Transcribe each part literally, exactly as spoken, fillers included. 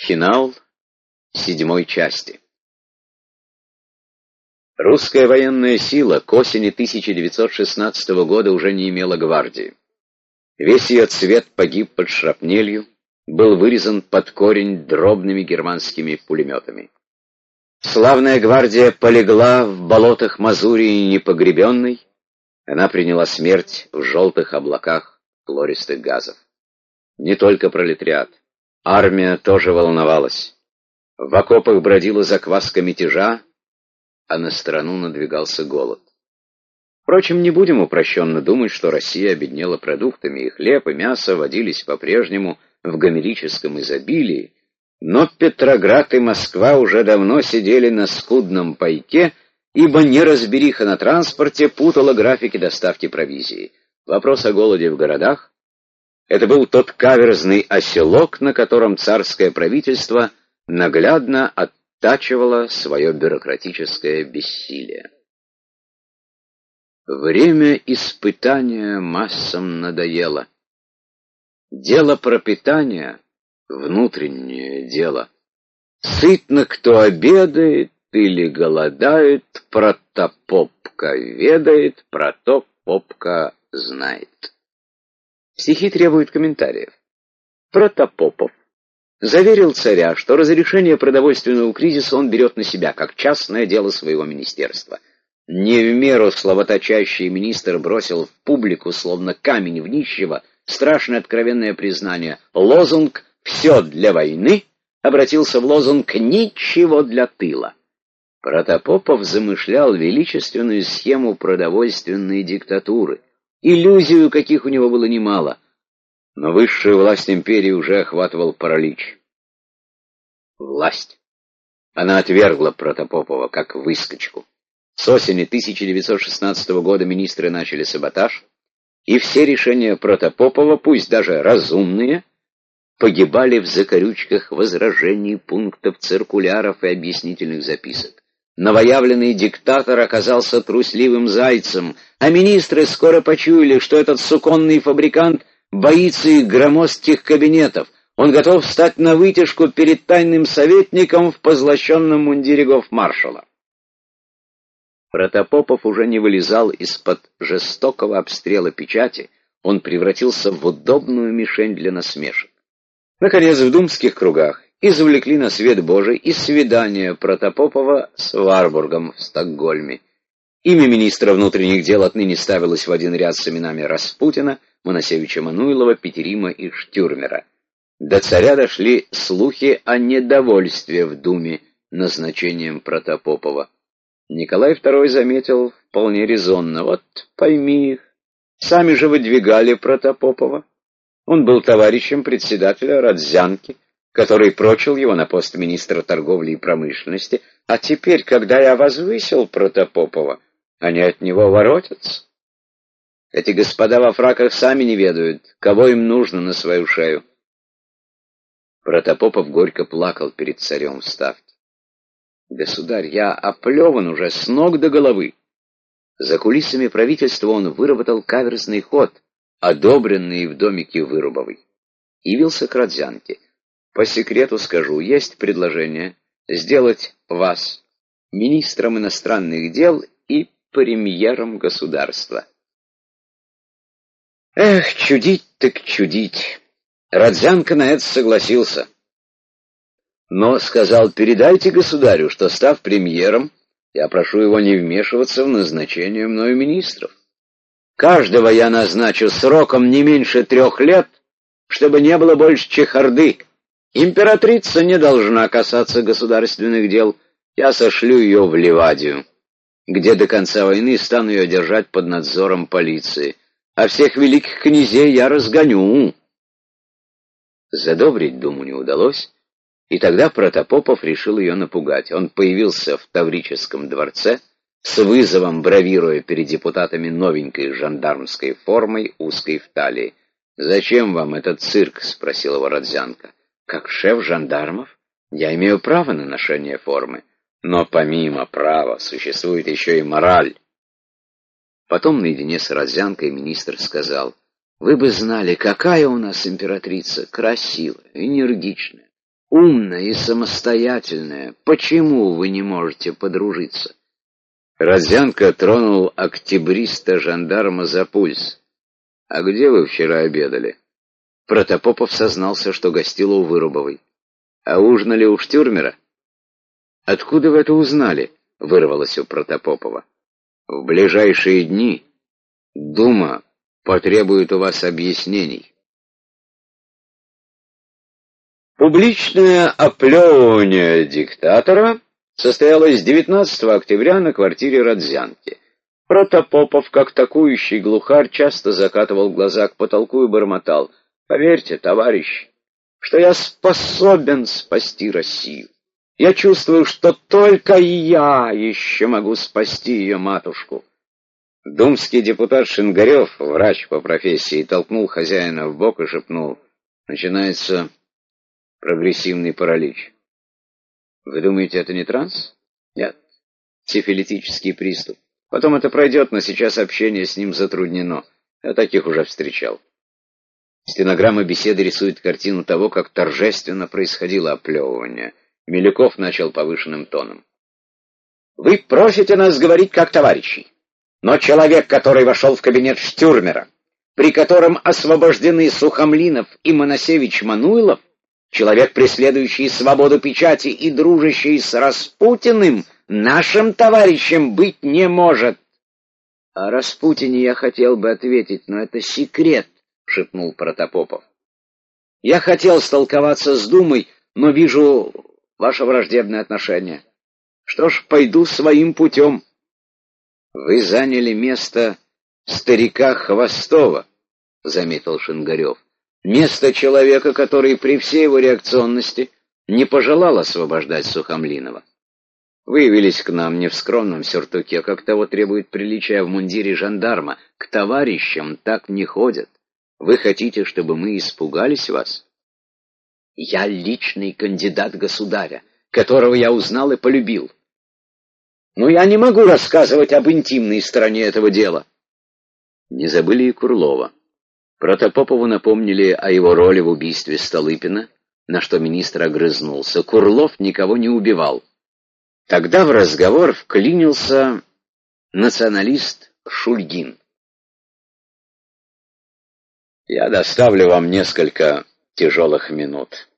Финал седьмой части. Русская военная сила к осени тысяча девятьсот шестнадцатого года уже не имела гвардии. Весь ее цвет погиб под шрапнелью, был вырезан под корень дробными германскими пулеметами. Славная гвардия полегла в болотах Мазурии непогребенной, она приняла смерть в желтых облаках хлористых газов. Не только пролетариат, армия тоже волновалась. В окопах бродила закваска мятежа, а на страну надвигался голод. Впрочем, не будем упрощенно думать, что Россия обеднела продуктами, и хлеб, и мясо водились по-прежнему в гомерическом изобилии, но Петроград и Москва уже давно сидели на скудном пайке, ибо неразбериха на транспорте путала графики доставки провизии. Вопрос о голоде в городах — это был тот каверзный оселок, на котором царское правительство наглядно оттачивало свое бюрократическое бессилие. Время испытания массам надоело. Дело пропитания — внутреннее дело. Сытно кто обедает или голодает, протопопка ведает, протопопка знает. Стихи требуют комментариев. Протопопов заверил царя, что разрешение продовольственного кризиса он берет на себя, как частное дело своего министерства. Не в меру словоточащий министр бросил в публику, словно камень в нищего, страшное откровенное признание. Лозунг «Все для войны» обратился в лозунг «Ничего для тыла». Протопопов замышлял величественную схему продовольственной диктатуры, иллюзию каких у него было немало, но высшую власть империи уже охватывал паралич. Власть. Она отвергла Протопопова как выскочку. С осени тысяча девятьсот шестнадцатого года министры начали саботаж, и все решения Протопопова, пусть даже разумные, погибали в закорючках возражений, пунктов, циркуляров и объяснительных записок. Новоявленный диктатор оказался трусливым зайцем, а министры скоро почуяли, что этот суконный фабрикант боится их громоздких кабинетов. Он готов встать на вытяжку перед тайным советником в позлощенном мундире гофмаршала. Протопопов уже не вылезал из-под жестокого обстрела печати, он превратился в удобную мишень для насмешек. Наконец, в думских кругах извлекли на свет Божий и свидание Протопопова с Варбургом в Стокгольме. Имя министра внутренних дел отныне ставилось в один ряд с именами Распутина, Моносевича Мануилова, Петерима и Штюрмера. До царя дошли слухи о недовольстве в Думе назначением Протопопова. Николай второй заметил вполне резонно: вот пойми их, сами же выдвигали Протопопова. Он был товарищем председателя Родзянки, который прочил его на пост министра торговли и промышленности, а теперь, когда я возвысил Протопопова, они от него воротятся. Эти господа во фраках сами не ведают, кого им нужно на свою шею. Протопопов горько плакал перед царем в Ставке. «Государь, я оплеван уже с ног до головы». За кулисами правительства он выработал каверзный ход, одобренный в домике Вырубовой. Явился к Родзянке. По секрету скажу, есть предложение сделать вас министром иностранных дел и премьером государства. Эх, чудить так чудить. Родзянко на это согласился. Но сказал: передайте государю, что, став премьером, я прошу его не вмешиваться в назначение мною министров. Каждого я назначу сроком не меньше трех лет, чтобы не было больше чехарды. Императрица не должна касаться государственных дел. Я сошлю ее в Ливадию, где до конца войны стану ее держать под надзором полиции. А всех великих князей я разгоню. Задобрить Думу не удалось, и тогда Протопопов решил ее напугать. Он появился в Таврическом дворце, с вызовом бравируя перед депутатами новенькой жандармской формой, узкой в талии. «Зачем вам этот цирк?» — спросил его Родзянко. «Как шеф жандармов я имею право на ношение формы, но помимо права существует еще и мораль». Потом наедине с Родзянкой министр сказал: «Вы бы знали, какая у нас императрица, красивая, энергичная. умная и самостоятельная. Почему вы не можете подружиться? Родзянко тронул октябриста-жандарма за пульс. «А где вы вчера обедали?» Протопопов сознался, что гостил у Вырубовой. «А ужинали у Штюрмера?» «Откуда вы это узнали?» — вырвалось у Протопопова. «В ближайшие дни Дума потребует у вас объяснений». Публичное оплевывание диктатора состоялось девятнадцатого октября на квартире Родзянки. Протопопов, как такующий глухарь, часто закатывал глаза к потолку и бормотал: «Поверьте, товарищ, что я способен спасти Россию. Я чувствую, что только я еще могу спасти ее матушку». Думский депутат Шингарев, врач по профессии, толкнул хозяина в бок и шепнул: «Начинается прогрессивный паралич». «Вы думаете, это не транс?» «Нет, сифилитический приступ. Потом это пройдет, но сейчас общение с ним затруднено. Я таких уже встречал». Стенограмма беседы рисует картину того, как торжественно происходило оплевывание. Милюков начал повышенным тоном: «Вы просите нас говорить как товарищи, но человек, который вошел в кабинет Штюрмера, при котором освобождены Сухомлинов и Моносевич Мануйлов, человек, преследующий свободу печати и дружащий с Распутиным, нашим товарищем быть не может». «О Распутине я хотел бы ответить, но это секрет», — шепнул Протопопов. «Я хотел столковаться с Думой, но вижу ваше враждебное отношение. Что ж, пойду своим путем». «Вы заняли место старика Хвостова», — заметил Шингарев. «Место человека, который при всей его реакционности не пожелал освобождать Сухомлинова. Вы явились к нам не в скромном сюртуке, как того требует приличия, в мундире жандарма. К товарищам так не ходят. Вы хотите, чтобы мы испугались вас?» «Я личный кандидат государя, которого я узнал и полюбил. Но я не могу рассказывать об интимной стороне этого дела». Не забыли и Курлова. Протопопову напомнили о его роли в убийстве Столыпина, на что министр огрызнулся. Курлов никого не убивал. Тогда в разговор вклинился националист Шульгин. «Я доставлю вам несколько тяжелых минут.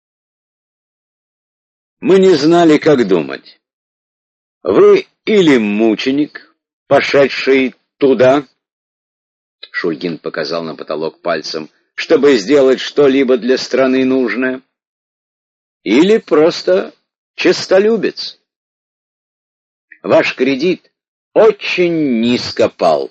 Мы не знали, как думать. Вы или мученик, пошедший туда, — Шульгин показал на потолок пальцем, — чтобы сделать что-либо для страны нужное, или просто честолюбец. Ваш кредит очень низко пал».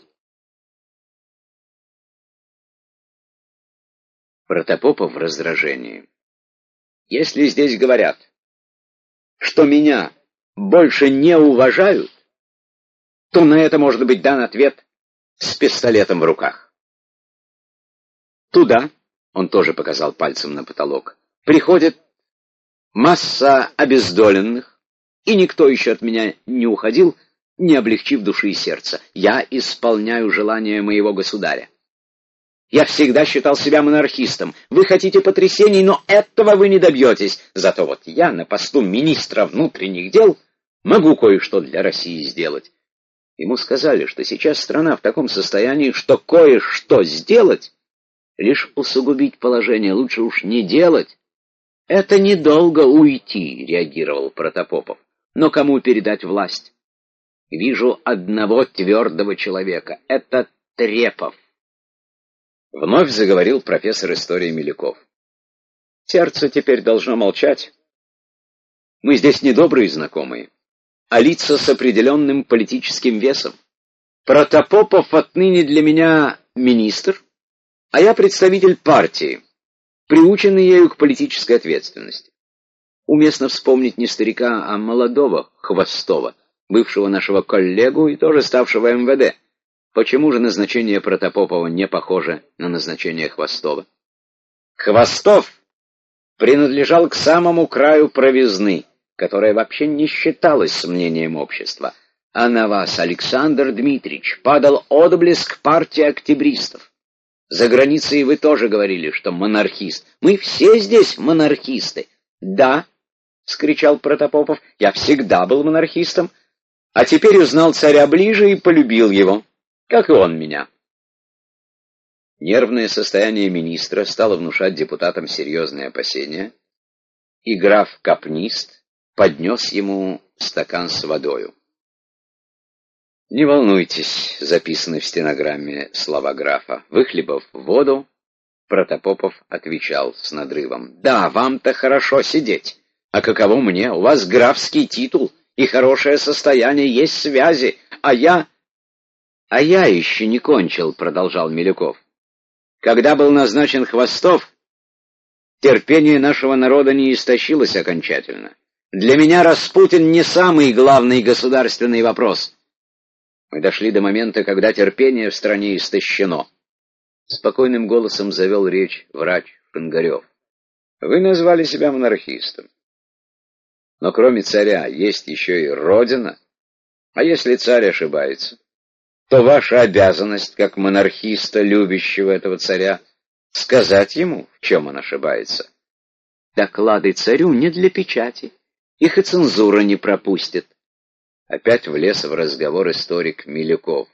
Протопопов в раздражении: «Если здесь говорят, что меня больше не уважают, то на это может быть дан ответ с пистолетом в руках. Туда, — он тоже показал пальцем на потолок, — приходит масса обездоленных, и никто еще от меня не уходил, не облегчив души и сердца. Я исполняю желание моего государя. Я всегда считал себя монархистом. Вы хотите потрясений, но этого вы не добьетесь. Зато вот я на посту министра внутренних дел могу кое-что для России сделать». Ему сказали, что сейчас страна в таком состоянии, что кое-что сделать — лишь усугубить положение, лучше уж не делать. «Это недолго уйти», — реагировал Протопопов. «Но кому передать власть? Вижу одного твердого человека — это Трепов». Вновь заговорил профессор истории Милюков. «Сердце теперь должно молчать. Мы здесь не добрые знакомые, а лица с определенным политическим весом. Протопопов отныне для меня министр, а я представитель партии, приученный ею к политической ответственности. Уместно вспомнить не старика, а молодого Хвостова, бывшего нашего коллегу и тоже ставшего эм вэ дэ. Почему же назначение Протопопова не похоже на назначение Хвостова? Хвостов принадлежал к самому краю провизны, которая вообще не считалась с мнением общества. А на вас, Александр Дмитриевич, падал отблеск партии октябристов. За границей вы тоже говорили, что монархист. Мы все здесь монархисты. «Да», — вскричал Протопопов, — «я всегда был монархистом, а теперь узнал царя ближе и полюбил его, как и он меня». Нервное состояние министра стало внушать депутатам серьезные опасения, и граф-капнист поднес ему стакан с водою. «Не волнуйтесь», — записаны в стенограмме слова графа. Выхлебав воду, Протопопов отвечал с надрывом: «Да, вам-то хорошо сидеть. А каково мне? У вас графский титул и хорошее состояние, есть связи, а я...» «А я еще не кончил», — продолжал Милюков. «Когда был назначен Хвостов, терпение нашего народа не истощилось окончательно. Для меня Распутин не самый главный государственный вопрос. Мы дошли до момента, когда терпение в стране истощено». Спокойным голосом завел речь врач Шингарев. «Вы назвали себя монархистом. Но кроме царя есть еще и Родина. А если царь ошибается, то ваша обязанность, как монархиста, любящего этого царя, сказать ему, в чем он ошибается. Доклады царю не для печати, их и цензура не пропустит». Опять влез в разговор историк Милюков.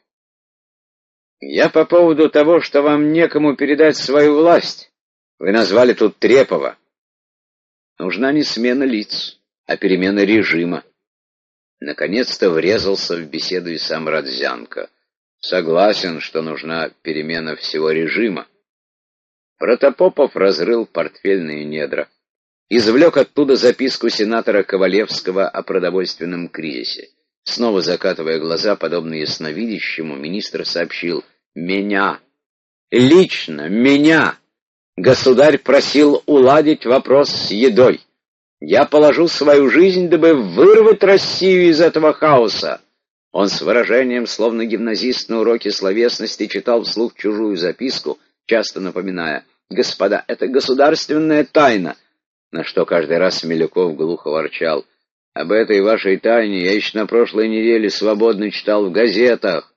«Я по поводу того, что вам некому передать свою власть. Вы назвали тут Трепова. Нужна не смена лиц, а перемена режима». Наконец-то врезался в беседу и сам Родзянко. «Согласен, что нужна перемена всего режима». Протопопов разрыл портфельные недра. Извлек оттуда записку сенатора Ковалевского о продовольственном кризисе. Снова закатывая глаза, подобно ясновидящему, министр сообщил: «Меня, лично меня, государь просил уладить вопрос с едой. Я положу свою жизнь, дабы вырвать Россию из этого хаоса». Он с выражением, словно гимназист на уроке словесности, читал вслух чужую записку, часто напоминая: «Господа, это государственная тайна», на что каждый раз Милюков глухо ворчал: «Об этой вашей тайне я еще на прошлой неделе свободно читал в газетах».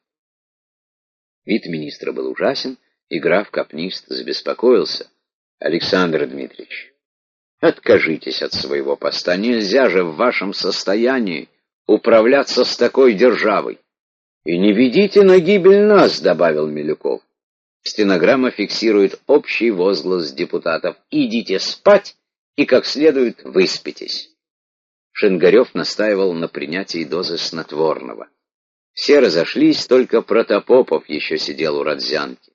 Вид министра был ужасен, и граф-капнист забеспокоился. «Александр Дмитриевич, откажитесь от своего поста. Нельзя же в вашем состоянии управляться с такой державой. И не ведите на гибель нас», — добавил Милюков. Стенограмма фиксирует общий возглас депутатов: «Идите спать и как следует выспитесь». Шингарев настаивал на принятии дозы снотворного. Все разошлись, только Протопопов еще сидел у Родзянки.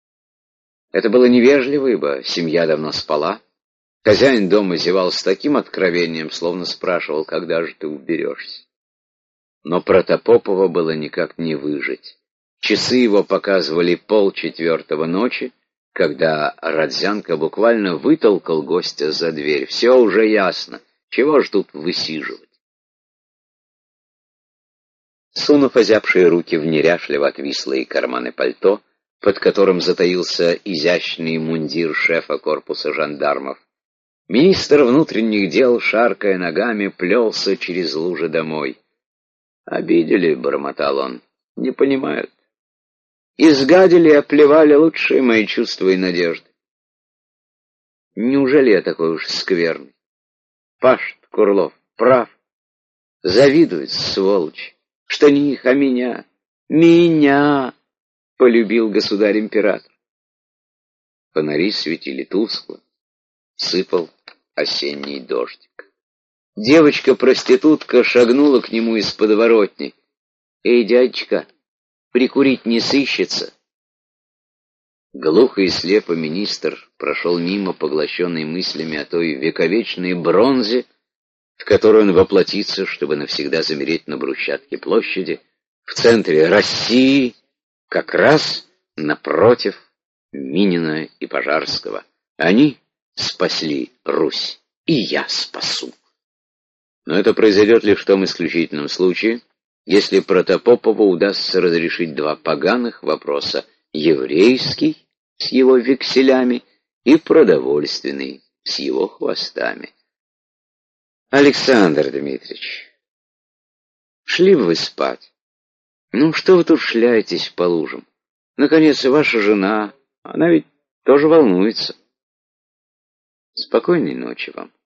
Это было невежливо, ибо семья давно спала. Хозяин дома зевал с таким откровением, словно спрашивал: «Когда же ты уберешься?» Но Протопопова было никак не выжить. Часы его показывали полчетвертого ночи, когда Родзянко буквально вытолкал гостя за дверь. «Все уже ясно. Чего ж тут высиживать?» Сунув озябшие руки в неряшливо отвислые карманы пальто, под которым затаился изящный мундир шефа корпуса жандармов, министр внутренних дел, шаркая ногами, плелся через лужи домой. «Обидели», — бормотал он, — «не понимают. Изгадили и оплевали лучшие мои чувства и надежды. Неужели я такой уж скверный? Пашт Курлов прав. Завидует, сволочь, что не их, а меня. Меня полюбил государь-император». Фонари светили тускло, сыпал осенний дождик. Девочка-проститутка шагнула к нему из подворотни. «Эй, дядечка, прикурить не сыщется?» Глухо и слепо министр прошел мимо, поглощенный мыслями о той вековечной бронзе, в которую он воплотится, чтобы навсегда замереть на брусчатке площади, в центре России, как раз напротив Минина и Пожарского. Они спасли Русь, и я спасу. Но это произойдет лишь в том исключительном случае, если Протопопову удастся разрешить два поганых вопроса: еврейский с его векселями и продовольственный с его хвостами. Александр Дмитриевич, шли бы вы спать. Ну, что вы тут шляетесь по лужам? Наконец, и ваша жена, она ведь тоже волнуется. Спокойной ночи вам.